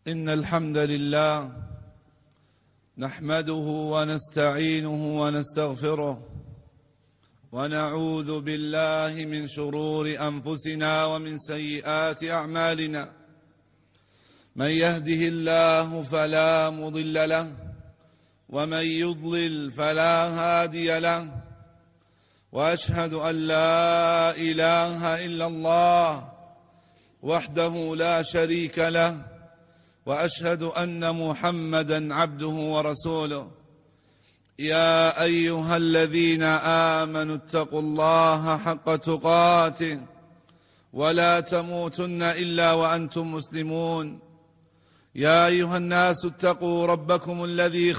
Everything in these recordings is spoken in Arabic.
إن الحمد لله نحمده ونستعينه ونستغفره ونعوذ بالله من شرور أنفسنا ومن سيئات أعمالنا. من يهده الله فلا مضل له ومن يضلل فلا هادي له، وأشهد أن لا إله إلا الله وحده لا شريك له، وأشهد أن محمدا عبده ورسوله. يا أيها الذين آمنوا اتقوا الله حق تقاته ولا تموتن إلا وأنتم مسلمون. يا أيها الناس اتقوا ربكم الذي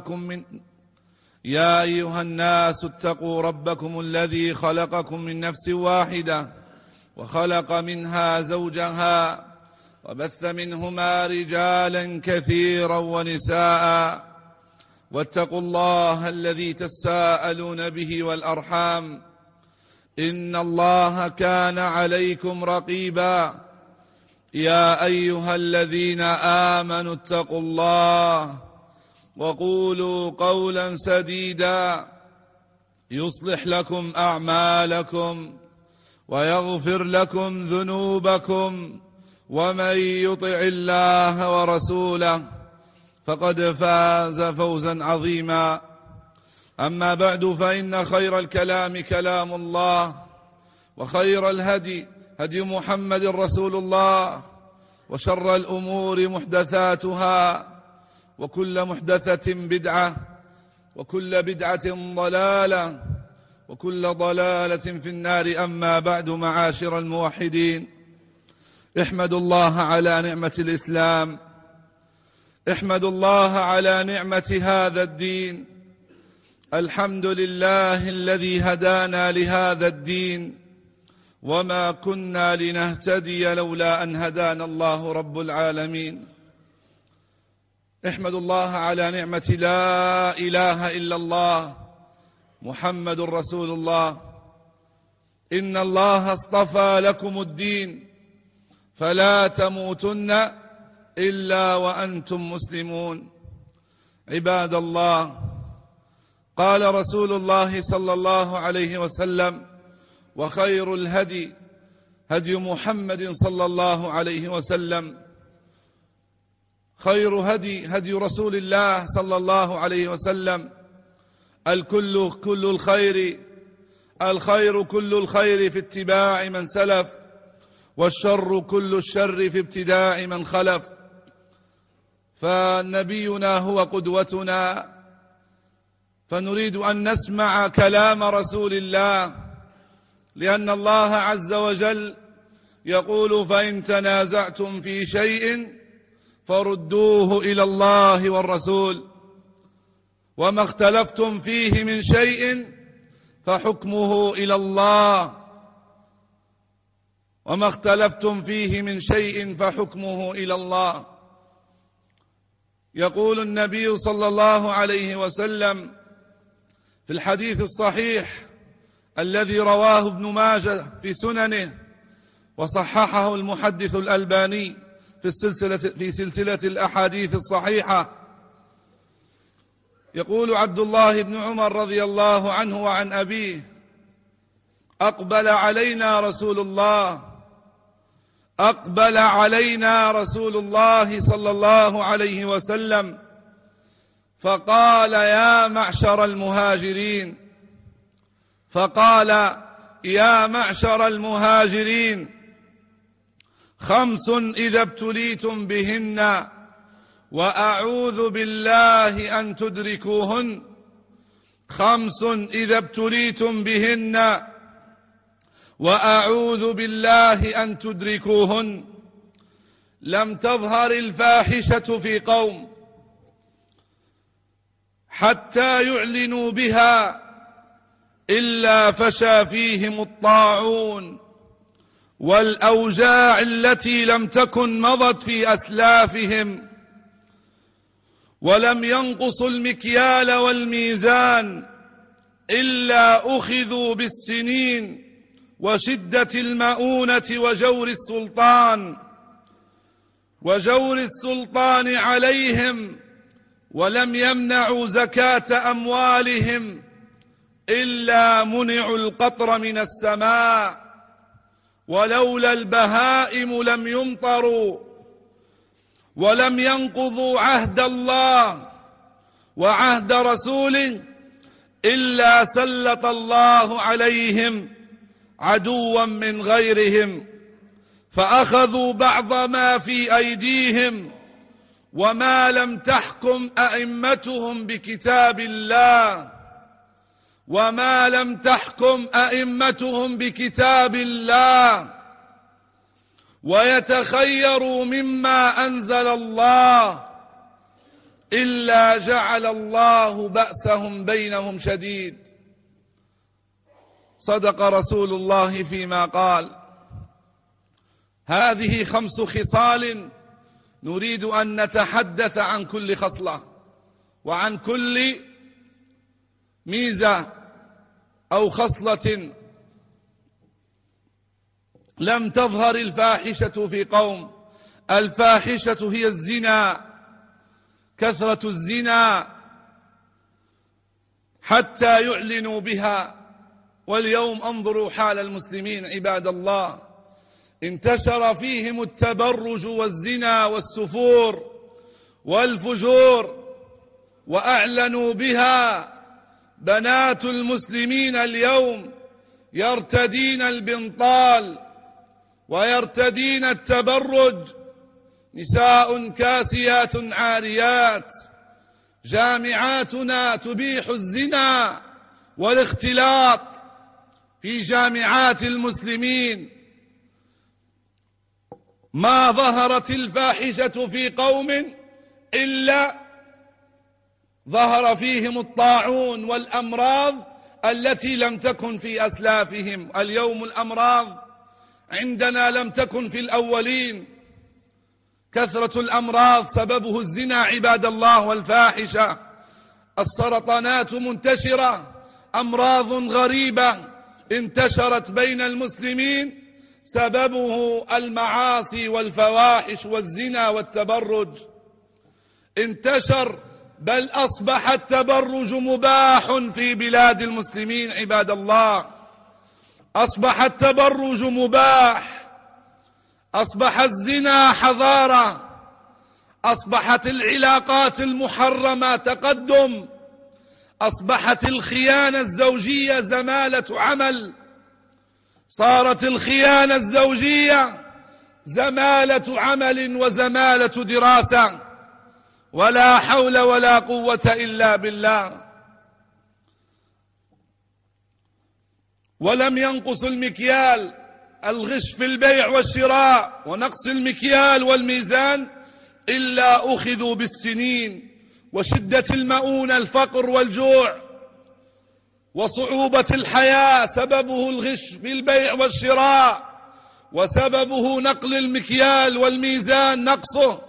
خلقكم من نفس واحدة وخلق منها زوجها وبث منهما رجالا كثيرا ونساء، واتقوا الله الذي تساءلون به والأرحام، إن الله كان عليكم رقيبا. يا أيها الذين آمنوا اتقوا الله وقولوا قولا سديدا يصلح لكم أعمالكم ويغفر لكم ذنوبكم، ومن يطع الله ورسوله فقد فاز فوزا عظيما. أما بعد، فإن خير الكلام كلام الله، وخير الهدي هدي محمد رسول الله، وشر الأمور محدثاتها، وكل محدثة بدعة، وكل بدعة ضلالة، وكل ضلالة في النار. أما بعد، معاشر الموحدين، احمدوا الله على نعمة الإسلام، احمدوا الله على نعمة هذا الدين. الحمد لله الذي هدانا لهذا الدين، وما كنا لنهتدي لولا أن هدانا الله رب العالمين. احمدوا الله على نعمة لا إله إلا الله محمد رسول الله. إن الله اصطفى لكم الدين فلا تموتن إلا وأنتم مسلمون. عباد الله، قال رسول الله صلى الله عليه وسلم: وخير الهدي هدي محمد صلى الله عليه وسلم. خير هدي رسول الله صلى الله عليه وسلم. الخير كل الخير في اتباع من سلف، والشر كل الشر في ابتداع من خلف. فنبينا هو قدوتنا، فنريد أن نسمع كلام رسول الله، لأن الله عز وجل يقول: فإن تنازعتم في شيء فردوه إلى الله والرسول، وما اختلفتم فيه من شيء فحكمه إلى الله، وما اختلفتم فيه من شيء فحكمه إلى الله. يقول النبي صلى الله عليه وسلم في الحديث الصحيح الذي رواه ابن ماجه في سننه، وصححه المحدث الألباني في سلسلة الأحاديث الصحيحة، يقول عبد الله بن عمر رضي الله عنه وعن أبيه: أقبل علينا رسول الله صلى الله عليه وسلم فقال: يا معشر المهاجرين، 5 إذا ابتليتم بهن وأعوذ بالله أن تدركوهن. 5 إذا ابتليتم بهن وأعوذ بالله أن تدركوهن: لم تظهر الفاحشة في قوم حتى يعلنوا بها إلا فشى فيهم الطاعون والأوجاع التي لم تكن مضت في أسلافهم، ولم ينقصوا المكيال والميزان إلا أخذوا بالسنين وشدة المؤونة وجور السلطان، وجور السلطان عليهم، ولم يمنعوا زكاة أموالهم إلا منعوا القطر من السماء، ولولا البهائم لم يمطروا، ولم ينقضوا عهد الله وعهد رسوله إلا سلط الله عليهم عدوا من غيرهم، فأخذوا بعض ما في أيديهم، وما لم تحكم أئمتهم بكتاب الله، وما لم تحكم أئمتهم بكتاب الله، ويتخيروا مما أنزل الله، إلا جعل الله بأسهم بينهم شديد. صدق رسول الله فيما قال. هذه 5 خصال نريد أن نتحدث عن كل خصلة وعن كل ميزة أو خصلة لم تظهر الفاحشة في قوم. الفاحشة هي الزنا، كثرة الزنا حتى يعلنوا بها. واليوم انظروا حال المسلمين عباد الله، انتشر فيهم التبرج والزنا والسفور والفجور، وأعلنوا بها. بنات المسلمين اليوم يرتدين البنطال ويرتدين التبرج، نساء كاسيات عاريات. جامعاتنا تبيح الزنا والاختلاط في جامعات المسلمين. ما ظهرت الفاحشة في قوم إلا ظهر فيهم الطاعون والأمراض التي لم تكن في أسلافهم. اليوم الأمراض عندنا لم تكن في الأولين. كثرة الأمراض سببه الزنا عباد الله والفاحشة. السرطانات منتشرة، أمراض غريبة انتشرت بين المسلمين سببه المعاصي والفواحش والزنا والتبرج. انتشر، بل أصبح التبرج مباح في بلاد المسلمين عباد الله. أصبح التبرج مباح، أصبح الزنا حضارة، أصبحت العلاقات المحرمة تقدم، أصبحت الخيانة الزوجية زمالة عمل، صارت الخيانة الزوجية زمالة عمل وزمالة دراسة. ولا حول ولا قوة إلا بالله. ولم ينقص المكيال، الغش في البيع والشراء ونقص المكيال والميزان، إلا أخذوا بالسنين وشدة المؤونة، الفقر والجوع وصعوبة الحياة سببه الغش في البيع والشراء، وسببه نقل المكيال والميزان نقصه،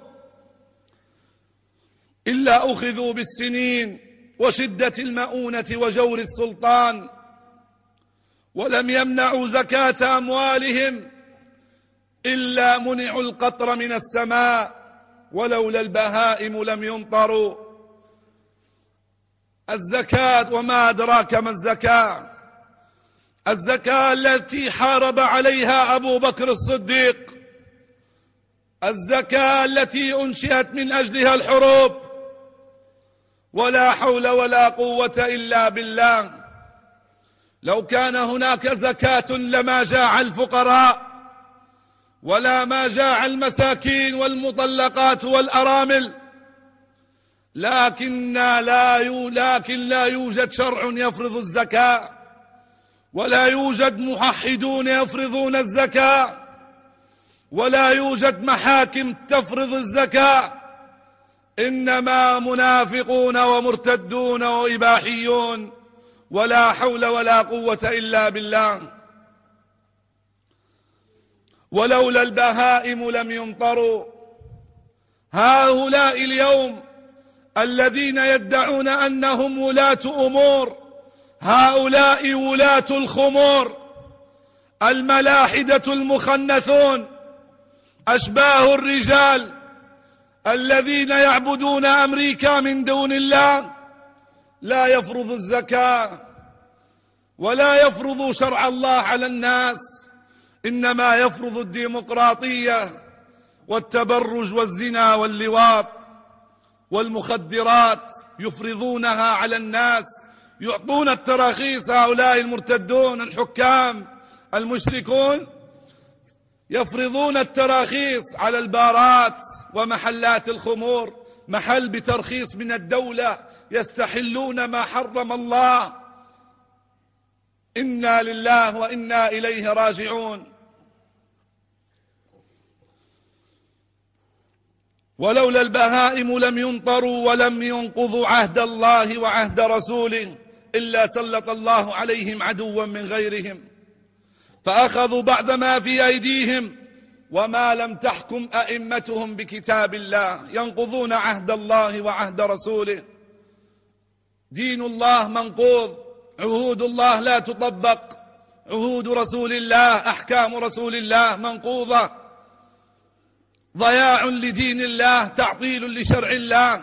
إلا أخذوا بالسنين وشدة المؤونة وجور السلطان، ولم يمنعوا زكاة أموالهم إلا منعوا القطر من السماء، ولولا البهائم لم يمطروا. الزكاة، وما أدراك ما الزكاة؟ الزكاة التي حارب عليها أبو بكر الصديق، الزكاة التي أنشئت من أجلها الحروب. ولا حول ولا قوة إلا بالله. لو كان هناك زكاة لما جاع الفقراء، ولا ما جاع المساكين والمطلقات والأرامل، لكن لا يوجد شرع يفرض الزكاة، ولا يوجد موحدون يفرضون الزكاة، ولا يوجد محاكم تفرض الزكاة، إنما منافقون ومرتدون وإباحيون. ولا حول ولا قوة إلا بالله. ولولا البهائم لم يمطروا. هؤلاء اليوم الذين يدعون أنهم ولاة أمور، هؤلاء ولاة الخمور، الملاحدة المخنثون، أشباه الرجال الذين يعبدون أمريكا من دون الله لا يفرض الزكاة ولا يفرض شرع الله على الناس، إنما يفرض الديمقراطية والتبرج والزنا واللواط والمخدرات، يفرضونها على الناس، يعطون التراخيص. هؤلاء المرتدون الحكام المشركون يفرضون التراخيص على البارات ومحلات الخمور، محل بترخيص من الدولة، يستحلون ما حرم الله. إنا لله وإنا إليه راجعون. ولولا البهائم لم ينطروا ولم ينقضوا عهد الله وعهد رسوله إلا سلط الله عليهم عدوا من غيرهم فأخذوا بعض ما في أيديهم وما لم تحكم أئمتهم بكتاب الله. ينقضون عهد الله وعهد رسوله. دين الله منقوض، عهود الله لا تطبق، عهود رسول الله، أحكام رسول الله منقوضة. ضياع لدين الله، تعطيل لشرع الله.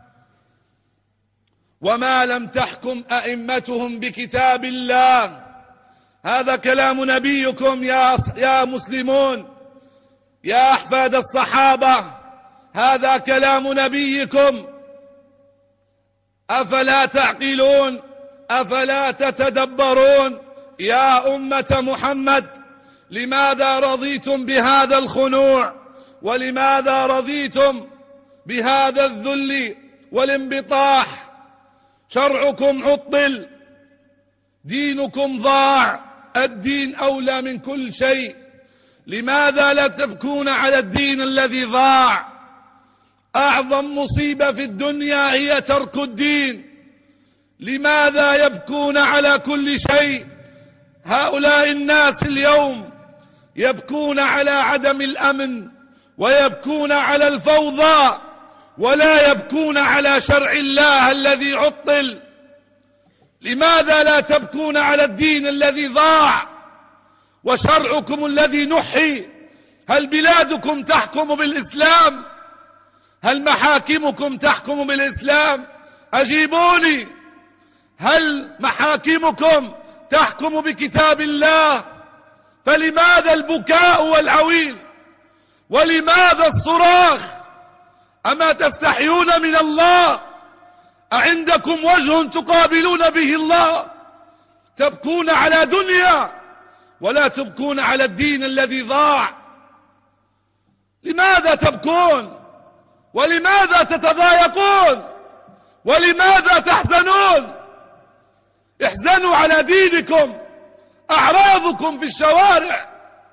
وما لم تحكم أئمتهم بكتاب الله. هذا كلام نبيكم يا مسلمون، يا أحفاد الصحابة، هذا كلام نبيكم. أفلا تعقلون؟ أفلا تتدبرون؟ يا أمة محمد، لماذا رضيتم بهذا الخنوع؟ ولماذا رضيتم بهذا الذل والانبطاح؟ شرعكم عطل، دينكم ضاع، الدين أولى من كل شيء. لماذا لا تبكون على الدين الذي ضاع؟ أعظم مصيبة في الدنيا هي ترك الدين. لماذا يبكون على كل شيء؟ هؤلاء الناس اليوم يبكون على عدم الأمن، ويبكون على الفوضى، ولا يبكون على شرع الله الذي عطل. لماذا لا تبكون على الدين الذي ضاع وشرعكم الذي نحي؟ هل بلادكم تحكم بالإسلام؟ هل محاكمكم تحكم بالإسلام؟ أجيبوني، هل محاكمكم تحكم بكتاب الله؟ فلماذا البكاء والعويل؟ ولماذا الصراخ؟ أما تستحيون من الله؟ أعندكم وجه تقابلون به الله؟ تبكون على دنيا ولا تبكون على الدين الذي ضاع. لماذا تبكون؟ ولماذا تتضايقون؟ ولماذا تحزنون؟ احزنوا على دينكم. أعراضكم في الشوارع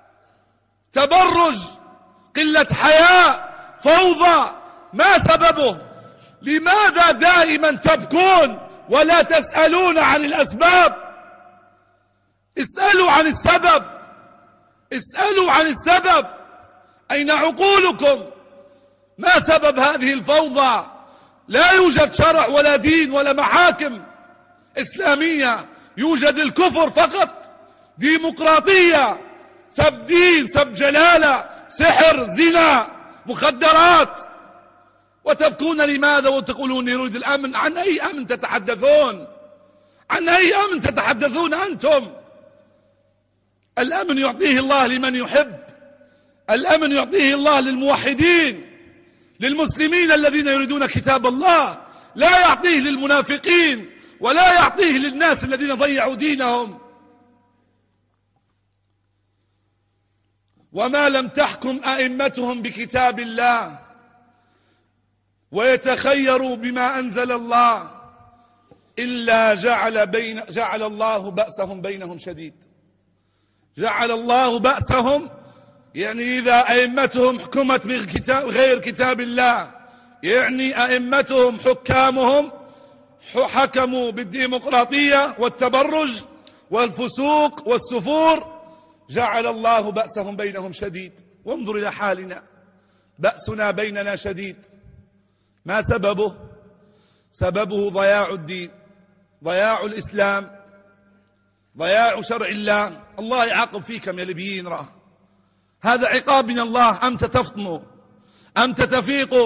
تبرج، قلة حياء، فوضى، ما سببه؟ لماذا دائما تبكون ولا تسألون عن الأسباب؟ اسألوا عن السبب، اسألوا عن السبب. أين عقولكم؟ ما سبب هذه الفوضى؟ لا يوجد شرع ولا دين ولا محاكم إسلامية، يوجد الكفر فقط، ديمقراطية، سب دين، سب جلالة، سحر، زنا، مخدرات. وتبكون لماذا وتقولون يريد الأمن؟ عن أي أمن تتحدثون؟ عن أي أمن تتحدثون أنتم؟ الأمن يعطيه الله لمن يحب، الأمن يعطيه الله للموحدين، للمسلمين الذين يريدون كتاب الله، لا يعطيه للمنافقين ولا يعطيه للناس الذين ضيعوا دينهم. وما لم تحكم أئمتهم بكتاب الله ويتخيروا بما أنزل الله إلا جعل الله بأسهم بينهم شديد. جعل الله بأسهم، يعني إذا أئمتهم حكمت بغير كتاب الله، يعني أئمتهم حكامهم حكموا بالديمقراطية والتبرج والفسوق والسفور، جعل الله بأسهم بينهم شديد. وانظر إلى حالنا، بأسنا بيننا شديد. ما سببه؟ سببه ضياع الدين، ضياع الإسلام، ضياع شرع الله. الله يعاقب فيكم يا ليبيين. هذا عقاب من الله. أم تفطنوا، أم تفيقوا،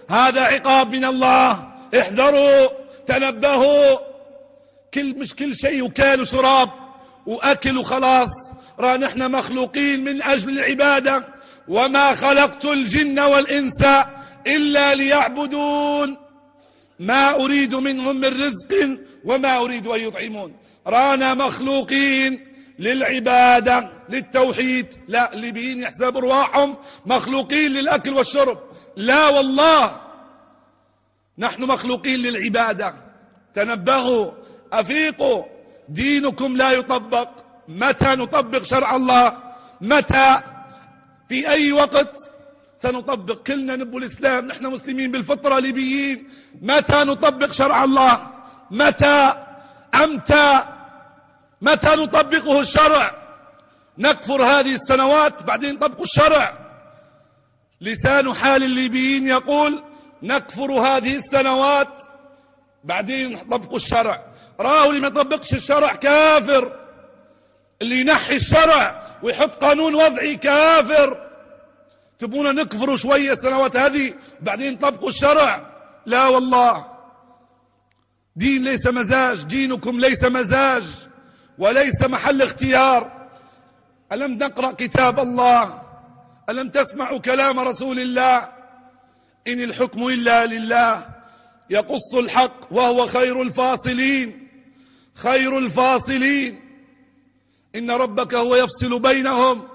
هذا عقاب من الله، احذروا، تنبهوا. مش كل شيء وكال وشراب وأكل وخلاص. نحن مخلوقين من أجل العبادة، وما خلقت الجن والإنس إلا ليعبدون ما أريد منهم من رزق وما أريد أن يطعمون. رانا مخلوقين للعبادة للتوحيد، لا اللي بين يحسب رواحهم مخلوقين للأكل والشرب، لا والله، نحن مخلوقين للعبادة. تنبهوا، أفيقوا، دينكم لا يطبق. متى نطبق شرع الله؟ متى؟ في أي وقت سنطبق؟ كلنا نبو الإسلام، نحن مسلمين بالفطرة ليبيين. متى نطبق شرع الله؟ متى؟ أمتى؟ متى نطبقه الشرع؟ نكفر هذه السنوات بعدين نطبق الشرع. لسان حال الليبيين يقول نكفر هذه السنوات بعدين نطبق الشرع. راهو اللي ما يطبقش الشرع كافر، اللي ينحي الشرع ويحط قانون وضعي كافر. تبونا نكفروا شوية السنوات هذه بعدين نطبقوا الشرع؟ لا والله، دين ليس مزاج، دينكم ليس مزاج وليس محل اختيار. ألم نقرأ كتاب الله؟ ألم تسمعوا كلام رسول الله؟ إن الحكم إلا لله يقص الحق وهو خير الفاصلين. خير الفاصلين، إن ربك هو يفصل بينهم،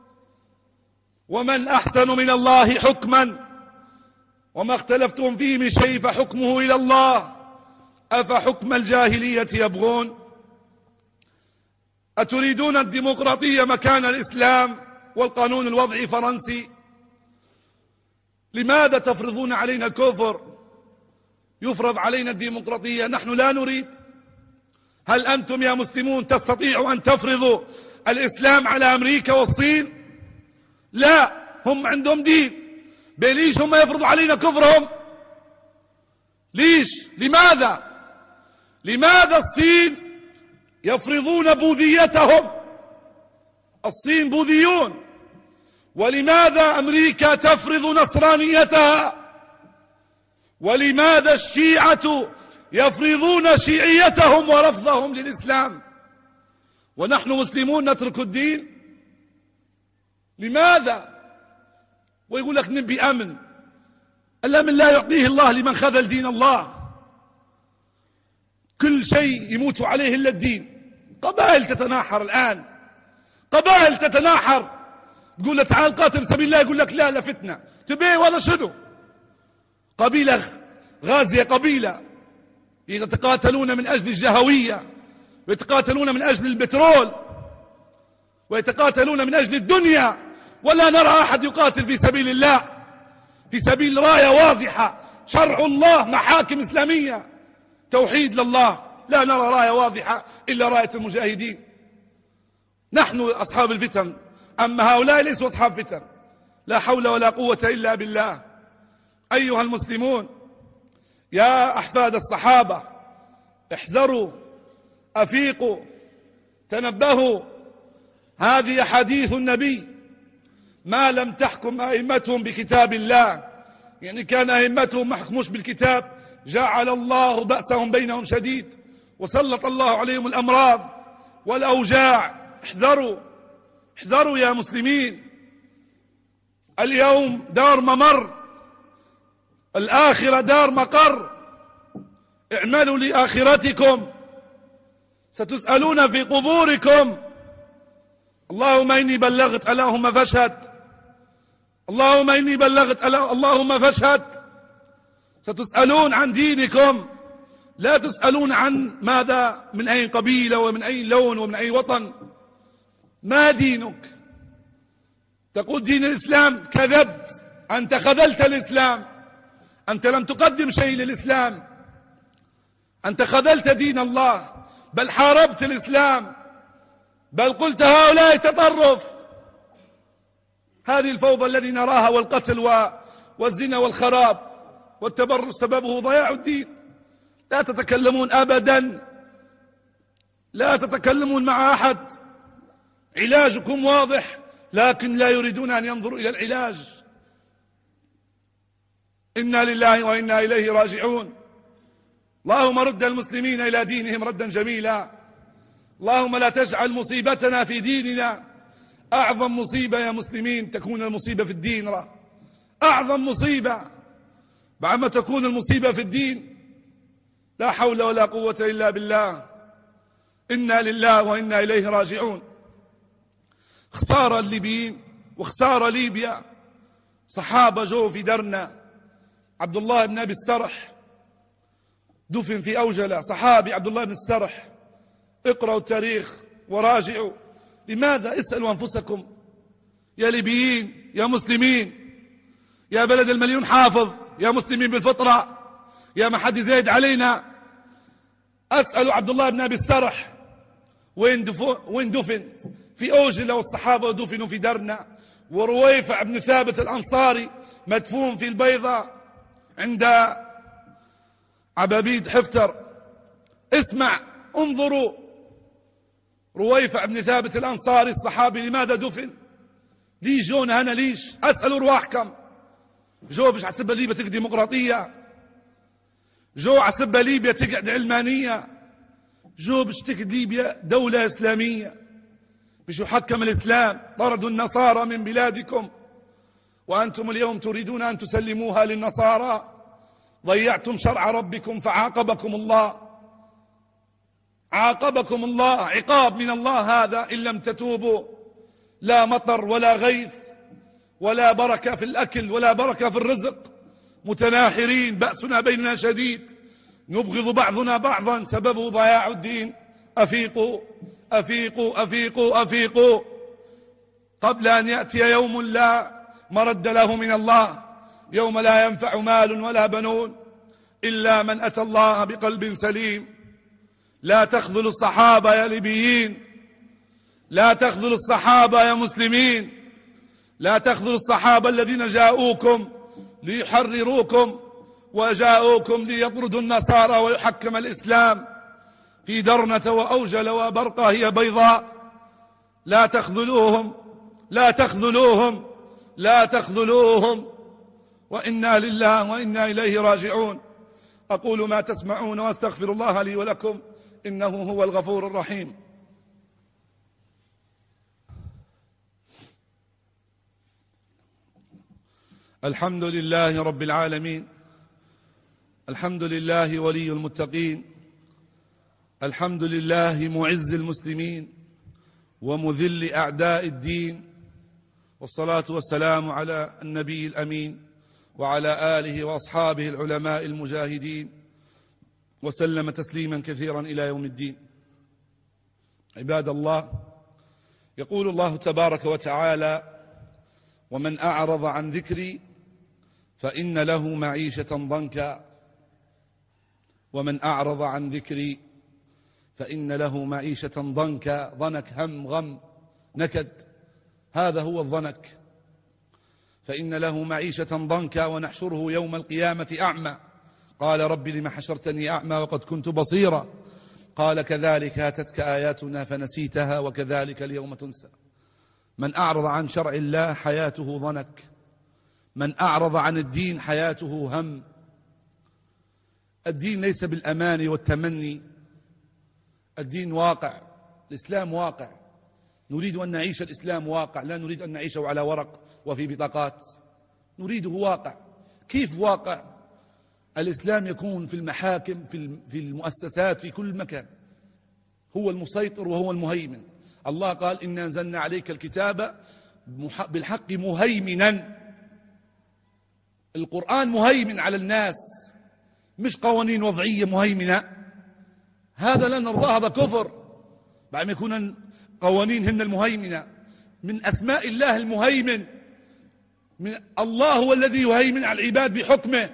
ومن أحسن من الله حكما، وما اختلفتم فيه من شيء فحكمه إلى الله، أفحكم الجاهلية يبغون. أتريدون الديمقراطية مكان الإسلام والقانون الوضعي فرنسي؟ لماذا تفرضون علينا الكفر؟ يفرض علينا الديمقراطية، نحن لا نريد. هل أنتم يا مسلمون تستطيعوا أن تفرضوا الإسلام على أمريكا والصين؟ لا، هم عندهم دين. بليش هم يفرضوا علينا كفرهم؟ ليش؟ لماذا؟ لماذا الصين يفرضون بوذيتهم؟ الصين بوذيون. ولماذا أمريكا تفرض نصرانيتها؟ ولماذا الشيعة يفرضون شيعيتهم ورفضهم للإسلام ونحن مسلمون نترك الدين؟ لماذا؟ ويقول لك نبي أمن. الأمن لا يعطيه الله لمن خذل دين الله. كل شيء يموت عليه إلا الدين. قبائل تتناحر الآن، قبائل تتناحر. تقول له تعال قاتل سبيل الله، يقول لك لا لا فتنة. تبيه ولا شنو؟ قبيلة غازية، قبيلة يتقاتلون من أجل الجهوية، ويتقاتلون من أجل البترول، ويتقاتلون من أجل الدنيا، ولا نرى أحد يقاتل في سبيل الله، في سبيل راية واضحة، شرع الله، محاكم إسلامية، توحيد لله. لا نرى راية واضحة إلا راية المجاهدين. نحن أصحاب الفتن، أما هؤلاء ليسوا أصحاب فتن. لا حول ولا قوة إلا بالله. أيها المسلمون، يا أحفاد الصحابة، احذروا، أفيقوا، تنبهوا. هذه أحاديث النبي. ما لم تحكم أئمتهم بكتاب الله، يعني كان أئمتهم ما حكموش بالكتاب، جعل الله بأسهم بينهم شديد، وسلط الله عليهم الأمراض والأوجاع. احذروا، احذروا يا مسلمين. اليوم دار ممر، الآخرة دار مقر. اعملوا لآخرتكم، ستسألون في قبوركم. اللهم إني بلغت، اللهم فاشهد. اللهم إني بلغت، اللهم فاشهد. ستسألون عن دينكم، لا تسألون عن ماذا، من أي قبيلة ومن أي لون ومن أي وطن. ما دينك؟ تقول دين الإسلام، كذبت. أنت خذلت الإسلام، أنت لم تقدم شيء للإسلام، أنت خذلت دين الله، بل حاربت الإسلام، بل قلت هؤلاء تطرف. هذه الفوضى الذي نراها والقتل والزنا والخراب والتبرج سببه ضياع الدين. لا تتكلمون أبدا، لا تتكلمون مع أحد. علاجكم واضح، لكن لا يريدون أن ينظروا إلى العلاج. إنا لله وإنا إليه راجعون. اللهم رد المسلمين إلى دينهم ردا جميلا. اللهم لا تجعل مصيبتنا في ديننا. أعظم مصيبة يا مسلمين تكون المصيبة في الدين. أعظم مصيبة بعدما تكون المصيبة في الدين. لا حول ولا قوة إلا بالله. إنا لله وإنا إليه راجعون. خسارة الليبيين وخسارة ليبيا. صحابة جو في درنا. عبد الله بن أبي السرح دفن في أوجلة. صحابي عبد الله بن السرح. اقرأوا التاريخ وراجعوا. لماذا؟ اسألوا أنفسكم يا ليبيين، يا مسلمين، يا بلد المليون حافظ، يا مسلمين بالفطرة، يا ما حد زايد علينا. أسألوا عبد الله بن أبي السرح وين دفن؟ في أوجلة، والصحابة دفنوا في درنا. ورويفع بن ثابت الأنصاري مدفون في البيضاء عند عبابيد حفتر. اسمع، انظروا، رويفع بن ثابت الأنصاري الصحابي لماذا دفن؟ ليش جونا هنا؟ ليش؟ أسألوا رواحكم. جو مش عسبة ليبيا تقعد ديمقراطية، جو عسبة ليبيا تقعد علمانية، جو مش تقعد ليبيا دولة إسلامية، مش يحكم الإسلام. طردوا النصارى من بلادكم وأنتم اليوم تريدون أن تسلموها للنصارى. ضيعتم شرع ربكم فعاقبكم الله. عاقبكم الله، عقاب من الله هذا إن لم تتوبوا. لا مطر ولا غيث ولا بركة في الأكل ولا بركة في الرزق. متناحرين، بأسنا بيننا شديد، نبغض بعضنا بعضا، سببه ضياع الدين. أفيقوا أفيقوا أفيقوا أفيقوا قبل أن يأتي يوم لا مرد له من الله، يوم لا ينفع مال ولا بنون إلا من أتى الله بقلب سليم. لا تخذلوا الصحابة يا ليبيين، لا تخذلوا الصحابة يا مسلمين، لا تخذلوا الصحابة الذين جاءوكم ليحرروكم وجاءوكم ليطردوا النصارى ويحكم الإسلام في درنة وأوجل وبرقة هي بيضاء. لا تخذلوهم، لا تخذلوهم، لا تخذلوهم. وإنا لله وإنا إليه راجعون. أقول ما تسمعون وأستغفر الله لي ولكم إنه هو الغفور الرحيم. الحمد لله رب العالمين، الحمد لله ولي المتقين، الحمد لله معز المسلمين ومذل أعداء الدين، والصلاة والسلام على النبي الأمين وعلى آله وأصحابه العلماء المجاهدين، وسلم تسليما كثيرا إلى يوم الدين. عباد الله، يقول الله تبارك وتعالى: ومن أعرض عن ذكري فإن له معيشة ضنكا. ومن أعرض عن ذكري فإن له معيشة ضنكا. ضنك، هم، غم، نكد، هذا هو الضنك. فإن له معيشة ضنكا ونحشره يوم القيامة أعمى. قال رب لم حشرتني أعمى وقد كنت بصيرا. قال كذلك أتتك آياتنا فنسيتها وكذلك اليوم تنسى. من أعرض عن شرع الله حياته ضنك. من أعرض عن الدين حياته هم. الدين ليس بالأماني والتمني، الدين واقع. الإسلام واقع. نريد أن نعيش الإسلام واقع، لا نريد أن نعيشه على ورق وفي بطاقات، نريده واقع. كيف واقع؟ الإسلام يكون في المحاكم، في المؤسسات، في كل مكان. هو المسيطر وهو المهيمن. الله قال: إنا أنزلنا عليك الكتاب بالحق مهيمنا. القرآن مهيمن على الناس، مش قوانين وضعية مهيمنة. هذا لا نرضاه، هذا كفر. بعد ما يكون قوانين هن المهيمنة. من أسماء الله المهيمن. من الله هو الذي يهيمن على العباد بحكمه،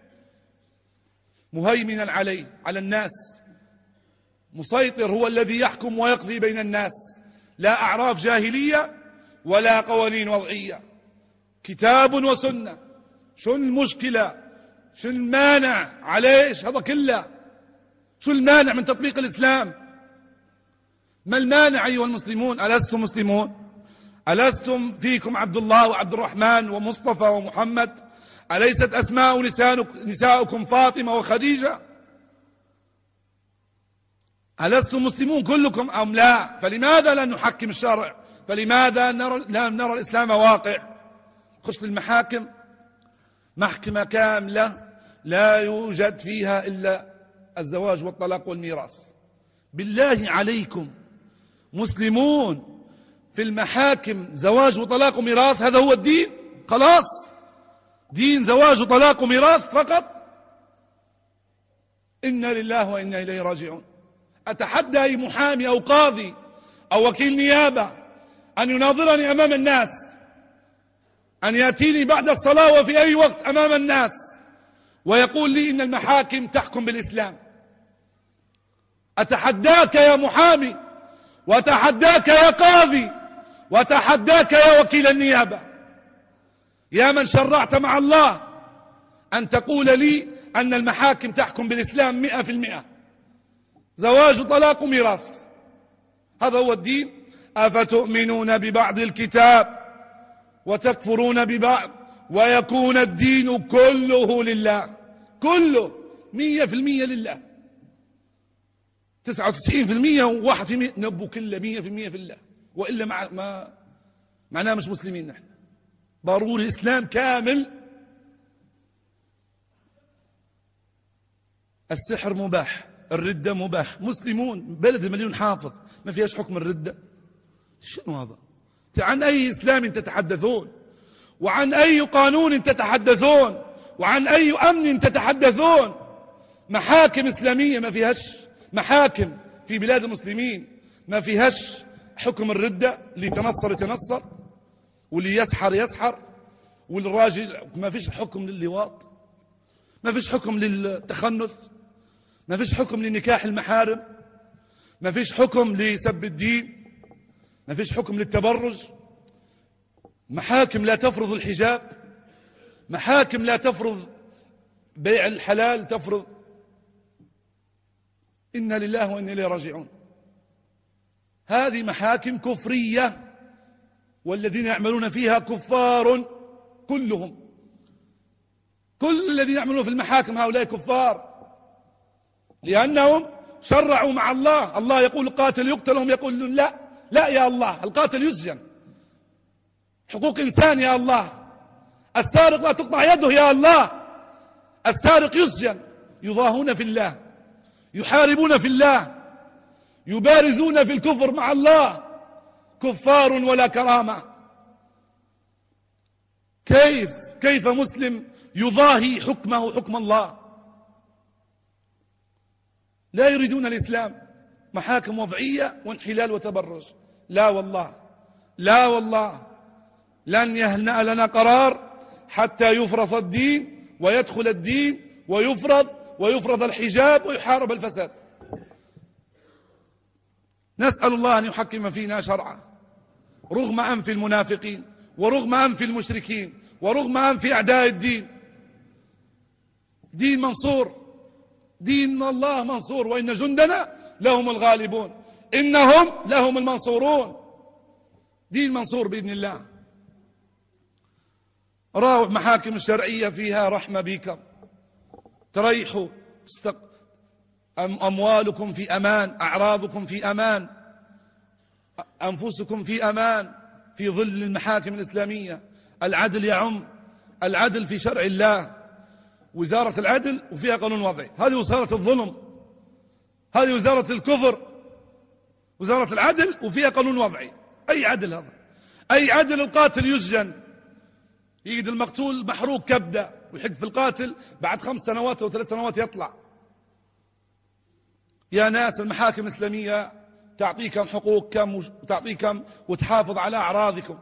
مهيمنا على الناس. مسيطر هو الذي يحكم ويقضي بين الناس، لا أعراف جاهلية ولا قوانين وضعية. كتاب وسنة. شو المشكلة؟ شو المانع؟ عليش هذا كله؟ شو المانع من تطبيق الإسلام؟ ما المانع أيها المسلمون؟ ألستم مسلمون؟ ألستم فيكم عبد الله وعبد الرحمن ومصطفى ومحمد؟ أليست أسماء نساؤكم فاطمة وخديجة؟ ألستم مسلمون كلكم أم لا؟ فلماذا لا نحكم الشرع؟ فلماذا لا نرى الإسلام واقع؟ خش في المحاكم، محكمة كاملة لا يوجد فيها إلا الزواج والطلاق والميراث. بالله عليكم مسلمون في المحاكم زواج وطلاق وميراث، هذا هو الدين؟ خلاص دين زواج وطلاق وميراث فقط؟ إنا لله وإنا إليه راجعون. أتحدى أي محامي أو قاضي أو وكيل نيابة أن يناظرني أمام الناس، أن يأتيني بعد الصلاة وفي أي وقت أمام الناس ويقول لي إن المحاكم تحكم بالإسلام. أتحداك يا محامي، وأتحداك يا قاضي، وأتحداك يا وكيل النيابة، يا من شرعت مع الله، أن تقول لي أن المحاكم تحكم بالإسلام 100%، زواج وطلاق وميراث، هذا هو الدين؟ أفتؤمنون ببعض الكتاب وتكفرون ببعض ويكون الدين كله لله؟ كله 100% لله، 99% و1% نبو كله 100% في الله، وإلا معناه مش مسلمين نحن. ضروري الإسلام كامل. السحر مباح، الردة مباح، مسلمون بلد مليون حافظ ما فيهاش حكم الردة. شنو هذا؟ عن أي إسلام تتحدثون؟ وعن أي قانون تتحدثون؟ وعن أي أمن تتحدثون؟ محاكم إسلامية ما فيهاش، محاكم في بلاد المسلمين ما فيهاش حكم الردة. اللي يتنصر يتنصر، واللي يسحر يسحر، والراجل ما فيش حكم لللواط، ما فيش حكم للتخنث، ما فيش حكم لنكاح المحارم، ما فيش حكم لسب الدين، ما فيش حكم للتبرج. محاكم لا تفرض الحجاب، محاكم لا تفرض بيع الحلال، تفرض. إنا لله وإنا إليه راجعون. هذه محاكم كفرية، والذين يعملون فيها كفار كلهم. كل الذين يعملون في المحاكم هؤلاء كفار، لأنهم شرعوا مع الله. الله يقول القاتل يقتل، هم يقولون لا يا الله، القاتل يسجن، حقوق إنسان يا الله. السارق لا تقطع يده يا الله، السارق يسجن. يضاهون في الله، يحاربون في الله، يبارزون في الكفر مع الله، كفار ولا كرامة. كيف مسلم يضاهي حكمه حكم الله؟ لا يريدون الإسلام، محاكم وضعية وانحلال وتبرج. لا والله، لا والله، لن يهنأ لنا قرار حتى يفرض الدين ويدخل الدين ويفرض الحجاب ويحارب الفساد. نسأل الله أن يحكم فينا شرعه رغم أنف المنافقين، ورغم أنف المشركين، ورغم أنف أعداء الدين. دين منصور، دين الله منصور، وإن جندنا لهم الغالبون، إنهم لهم المنصورون. دين منصور بإذن الله. راوا محاكم الشرعية فيها رحمة بكم، تريحوا، أموالكم في أمان، أعراضكم في أمان، أنفسكم في أمان في ظل المحاكم الإسلامية. العدل يعم، العدل في شرع الله، وزارة العدل وفيها قانون وضعي. هذه وزارة الظلم، هذه وزارة الكفر، وزارة العدل وفيها قانون وضعي. أي عدل هذا؟ أي عدل؟ القاتل يسجن، يجد المقتول محروق كبده ويحق في القاتل، بعد 5 سنوات أو 3 سنوات يطلع. يا ناس، المحاكم الإسلامية تعطيكم حقوقكم وتعطيكم وتحافظ على أعراضكم.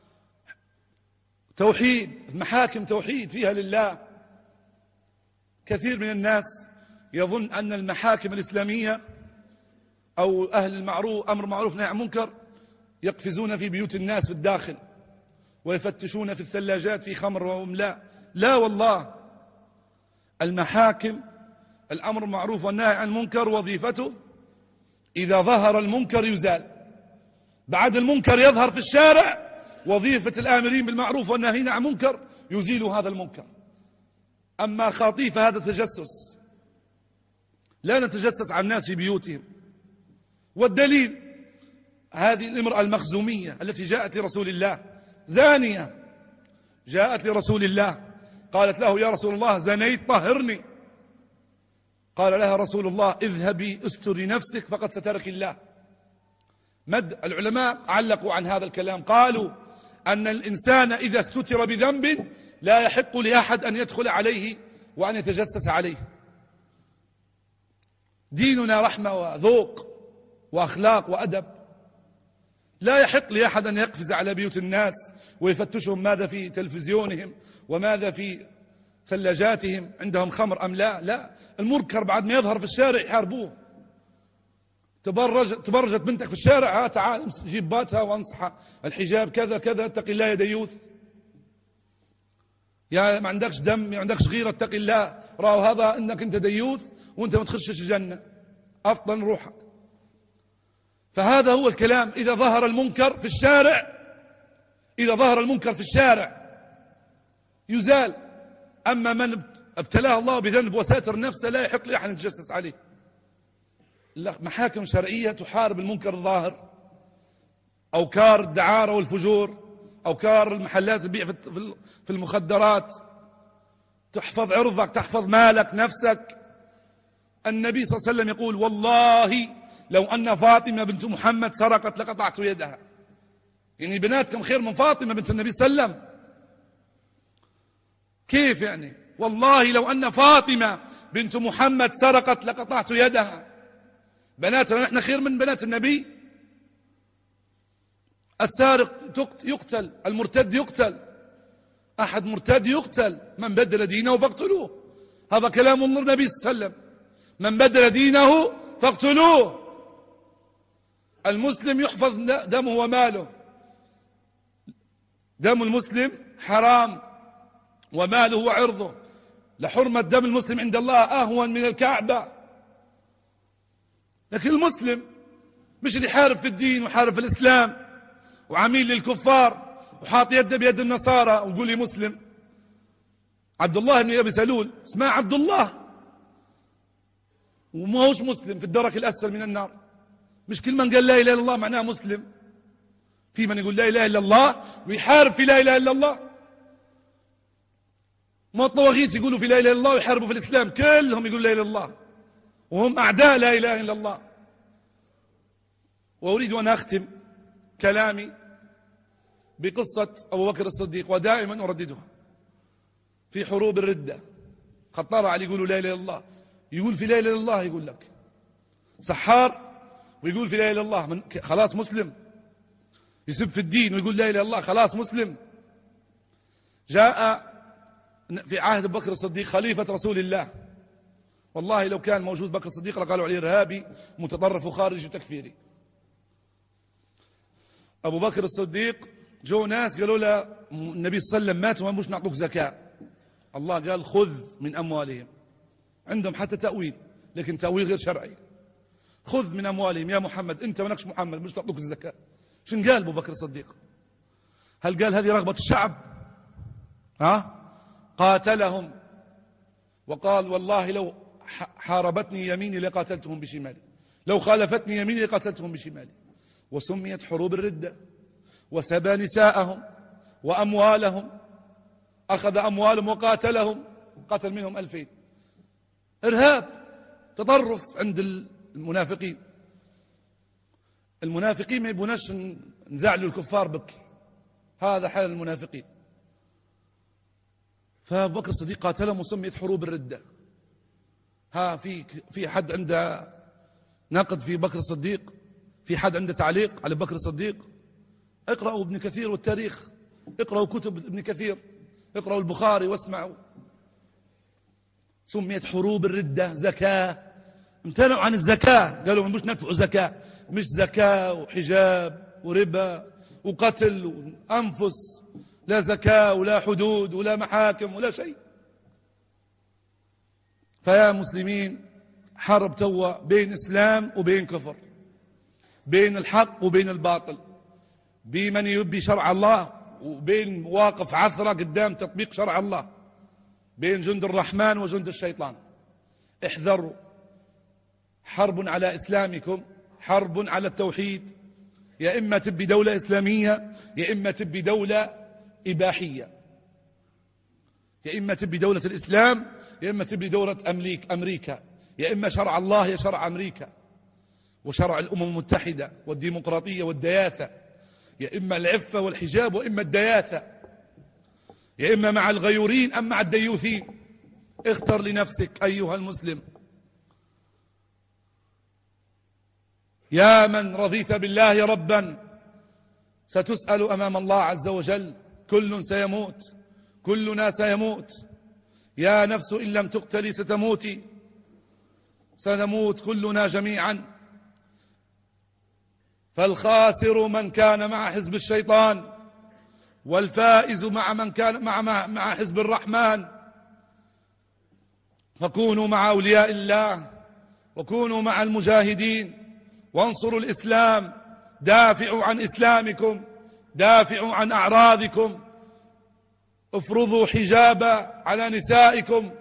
توحيد، المحاكم توحيد فيها لله. كثير من الناس يظن أن المحاكم الإسلامية أو أهل المعروف، أمر معروف نهي عن منكر، يقفزون في بيوت الناس في الداخل ويفتشون في الثلاجات في خمر واملاء. لا والله، المحاكم الأمر المعروف والنهي عن المنكر وظيفته إذا ظهر المنكر يزال، بعد المنكر يظهر في الشارع، وظيفة الآمرين بالمعروف والناهين عن المنكر يزيل هذا المنكر. أما خاطيف هذا تجسس، لا نتجسس على الناس في بيوتهم. والدليل هذه الامرأة المخزومية التي جاءت لرسول الله، زانية جاءت لرسول الله قالت له: يا رسول الله زنيت طهرني. قال لها رسول الله: اذهبي استري نفسك فقد سترك الله. العلماء علقوا عن هذا الكلام، قالوا أن الإنسان إذا استتر بذنب لا يحق لأحد أن يدخل عليه وأن يتجسس عليه. ديننا رحمة وذوق وأخلاق وأدب، لا يحق لأحد أن يقفز على بيوت الناس ويفتشهم ماذا في تلفزيونهم وماذا في ثلاجاتهم، عندهم خمر أم لا. لا، المنكر بعد ما يظهر في الشارع يحاربوه. تبرجت بنتك في الشارع، تعال جيب باتها وانصحها، الحجاب كذا كذا، اتق الله يا ديوث، يا ما عندكش دم، ما عندكش غيرة، اتق الله، راوا هذا انك انت ديوث وانت ما تخشش الجنة، افضل روحك. فهذا هو الكلام. إذا ظهر المنكر في الشارع، إذا ظهر المنكر في الشارع يزال. أما من ابتلاه الله بذنب وساتر نفسه لا يحق لأحد أن يتجسس عليه. محاكم شرعية تحارب المنكر الظاهر، أوكار الدعارة والفجور، أوكار المحلات البيع في المخدرات، تحفظ عرضك، تحفظ مالك، نفسك. النبي صلى الله عليه وسلم يقول: والله لو أن فاطمة بنت محمد سرقت لقطعت يدها. يعني بناتكم خير من فاطمة بنت النبي صلى الله عليه وسلم؟ كيف يعني؟ والله لو أن فاطمة بنت محمد سرقت لقطعت يدها. بناتنا نحن خير من بنات النبي؟ السارق يقتل، المرتد يقتل، أحد مرتد يقتل، من بدل دينه فاقتلوه. هذا كلام النبي صلى الله عليه وسلم: من بدل دينه فاقتلوه. المسلم يحفظ دمه وماله، دم المسلم حرام وماله وعرضه، لحرمة دم المسلم عند الله أهون من الكعبة. لكن المسلم مش اللي يحارب في الدين ويحارب في الإسلام وعميل للكفار وحاط يده بيد النصارى ويقول لي مسلم. عبد الله بن أبي سلول اسمه عبد الله وما هوش مسلم، في الدرك الأسفل من النار. مش كل من قال لا إله إلا الله معناه مسلم، في من يقول لا إله إلا الله ويحارب في لا إله إلا الله. ما الطواغيت يقولوا في لا إله إلا الله ويحاربوا في الإسلام، كلهم يقولوا لا إله إلا الله وهم أعداء لا إله إلا الله. وأريد أن أختم كلامي بقصة أبو بكر الصديق، ودائما أرددها في حروب الردة. قد طرأ علي يقولوا لا إله إلا الله، يقول في لا إله إلا الله، يقول لك سحار ويقول في لا إله إلا الله خلاص مسلم، يسب في الدين ويقول لا إله إلا الله خلاص مسلم. جاء في عهد بكر الصديق خليفة رسول الله، والله لو كان موجود بكر الصديق لقالوا عليه إرهابي متطرف وخارجي وتكفيري. أبو بكر الصديق جو ناس قالوا له النبي صلى الله عليه وسلم مات وما مش نعطوك زكاة. الله قال: خذ من أموالهم. عندهم حتى تأويل، لكن تأويل غير شرعي. خذ من أموالهم يا محمد، أنت ونكش محمد مش نعطوك الزكاة. شن قال أبو بكر الصديق؟ هل قال هذه رغبة الشعب؟ قاتلهم وقال: والله لو حاربتني يميني لقاتلتهم بشمالي، لو خالفتني يميني لقاتلتهم بشمالي. وسميت حروب الردة. وسبى نساءهم وأموالهم، أخذ أموالهم وقاتلهم، قتل منهم 2000. إرهاب، تطرف عند المنافقين. المنافقين ما يبوناش نزعلوا الكفار بك، هذا حال المنافقين. فأبو بكر الصديق قاتلهم وسميت حروب الردة. في حد عنده نقد في بكر الصديق؟ في حد عنده تعليق على بكر الصديق؟ اقرأوا ابن كثير والتاريخ، اقرأوا كتب ابن كثير، اقرأوا البخاري واسمعوا. سميت حروب الردة. زكاة، امتنعوا عن الزكاة، قالوا مش ندفع زكاة، مش زكاة وحجاب وربا وقتل وأنفس، لا زكاة ولا حدود ولا محاكم ولا شيء. فيا مسلمين، حرب توا بين إسلام وبين كفر، بين الحق وبين الباطل، بمن يبي شرع الله وبين واقف عثرة قدام تطبيق شرع الله، بين جند الرحمن وجند الشيطان. احذروا، حرب على إسلامكم، حرب على التوحيد. يا إما تبي دولة إسلامية، يا إما تبي دولة إباحية، يا إما تبي دولة الإسلام، يا إما تبي دولة أمريكا، يا إما شرع الله يا شرع أمريكا وشرع الأمم المتحدة والديمقراطية والدياثة، يا إما العفة والحجاب وإما الدياثة، يا إما مع الغيورين أم مع الديوثين. اختر لنفسك أيها المسلم. يا من رضيت بالله ربا، ستسأل أمام الله عز وجل. كل سيموت، كلنا سيموت. يا نفس إن لم تقتلي ستموتي، سنموت كلنا جميعا. فالخاسر من كان مع حزب الشيطان، والفائز مع من كان مع حزب الرحمن. فكونوا مع أولياء الله وكونوا مع المجاهدين وانصروا الإسلام. دافعوا عن إسلامكم، دافعوا عن أعراضكم، افرضوا حجابا على نسائكم.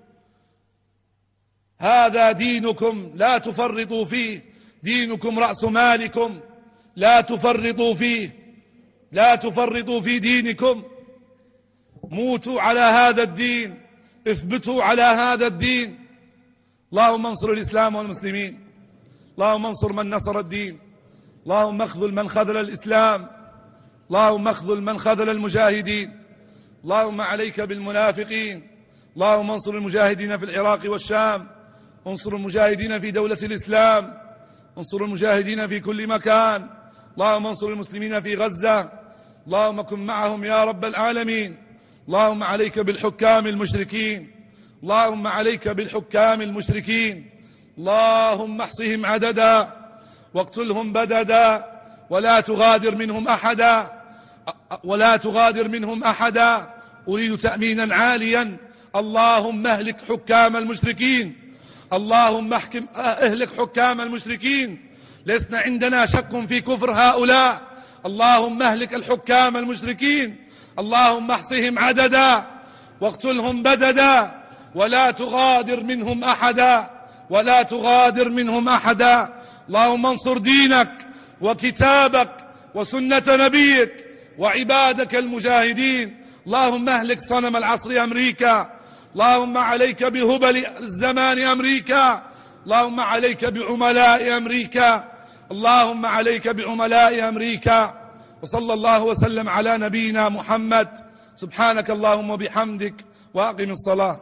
هذا دينكم لا تفرطوا فيه، دينكم رأس مالكم، لا تفرطوا فيه، لا تفرطوا في دينكم. موتوا على هذا الدين، اثبتوا على هذا الدين. اللهم انصر الإسلام والمسلمين، اللهم انصر من نصر الدين، اللهم اخذل من خذل الإسلام، اللهم اخذل من خذل المجاهدين. اللهم عليك بالمنافقين. اللهم انصر المجاهدين في العراق والشام، انصر المجاهدين في دولة الإسلام، انصر المجاهدين في كل مكان. اللهم انصر المسلمين في غزة، اللهم كن معهم يا رب العالمين. اللهم عليك بالحكام المشركين، اللهم عليك بالحكام المشركين. اللهم احصهم عددا واقتلهم بددا، ولا تغادر منهم أحدا، ولا تغادر منهم أحدا. أريد تأمينا عاليا. اللهم اهلك حكام المشركين، اللهم اهلك حكام المشركين. لسنا عندنا شك في كفر هؤلاء. اللهم اهلك الحكام المشركين، اللهم احصهم عددا واقتلهم بددا، ولا تغادر منهم أحدا، ولا تغادر منهم أحدا. اللهم انصر دينك وكتابك وسنة نبيك وعبادك المجاهدين. اللهم اهلك صنم العصر أمريكا، اللهم عليك بهبل الزمان أمريكا، اللهم عليك بعملاء أمريكا، اللهم عليك بعملاء أمريكا. وصلى الله وسلم على نبينا محمد. سبحانك اللهم وبحمدك، وأقم الصلاة.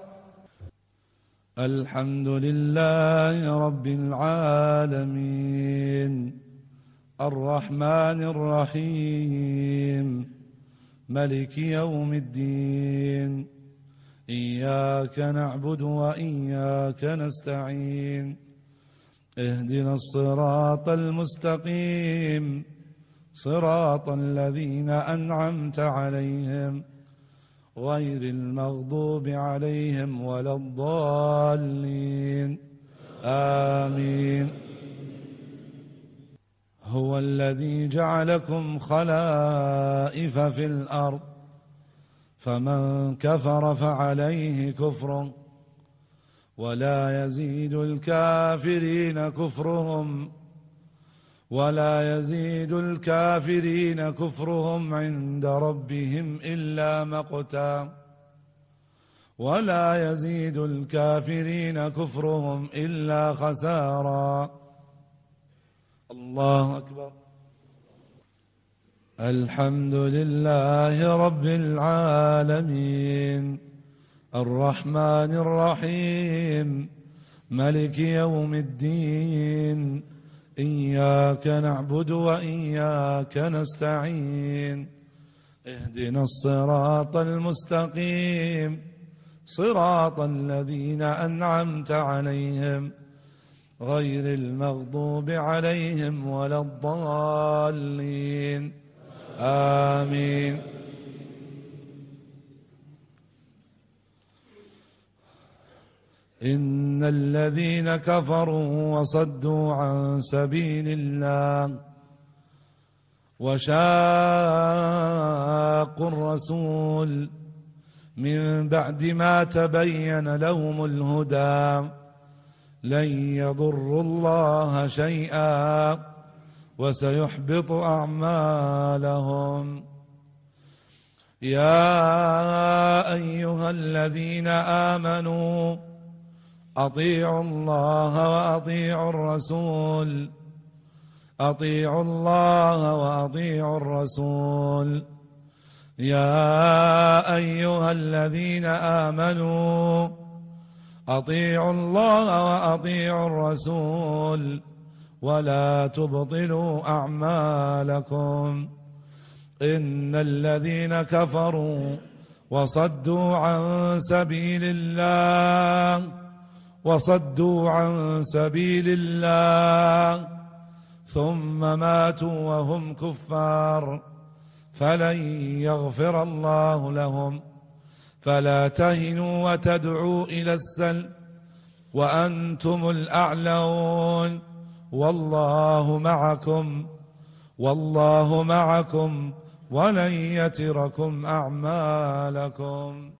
الحمد لله رب العالمين، الرحمن الرحيم، ملك يوم الدين. إياك نعبد وإياك نستعين، اهدنا الصراط المستقيم، صراط الذين أنعمت عليهم غير المغضوب عليهم ولا الضالين، آمين. هو الذي جعلكم خلائف في الأرض، فمن كفر فعليه كفره، ولا يزيد الكافرين كفرهم، ولا يزيد الكافرين كفرهم عند ربهم إلا مقتا، ولا يزيد الكافرين كفرهم إلا خسارا. الله أكبر. الحمد لله رب العالمين، الرحمن الرحيم، ملك يوم الدين. إياك نعبد وإياك نستعين، اهدنا الصراط المستقيم، صراط الذين أنعمت عليهم غير المغضوب عليهم ولا الضالين، آمين. إن الذين كفروا وصدوا عن سبيل الله وشاقوا الرسول من بعد ما تبين لهم الهدى لن يضروا الله شيئا وسيحبط أعمالهم. يا أيها الذين آمنوا أطيعوا الله وأطيعوا الرسول أطيعوا الله وأطيعوا الرسول. يا أيها الذين آمنوا أطيعوا الله وأطيعوا الرسول ولا تبطلوا أعمالكم. إن الذين كفروا وصدوا عن سبيل الله ثم ماتوا وهم كفار فلن يغفر الله لهم. فلا تهنوا وتدعوا إلى السلم وأنتم الأعلون والله معكم ولن يتركم أعمالكم.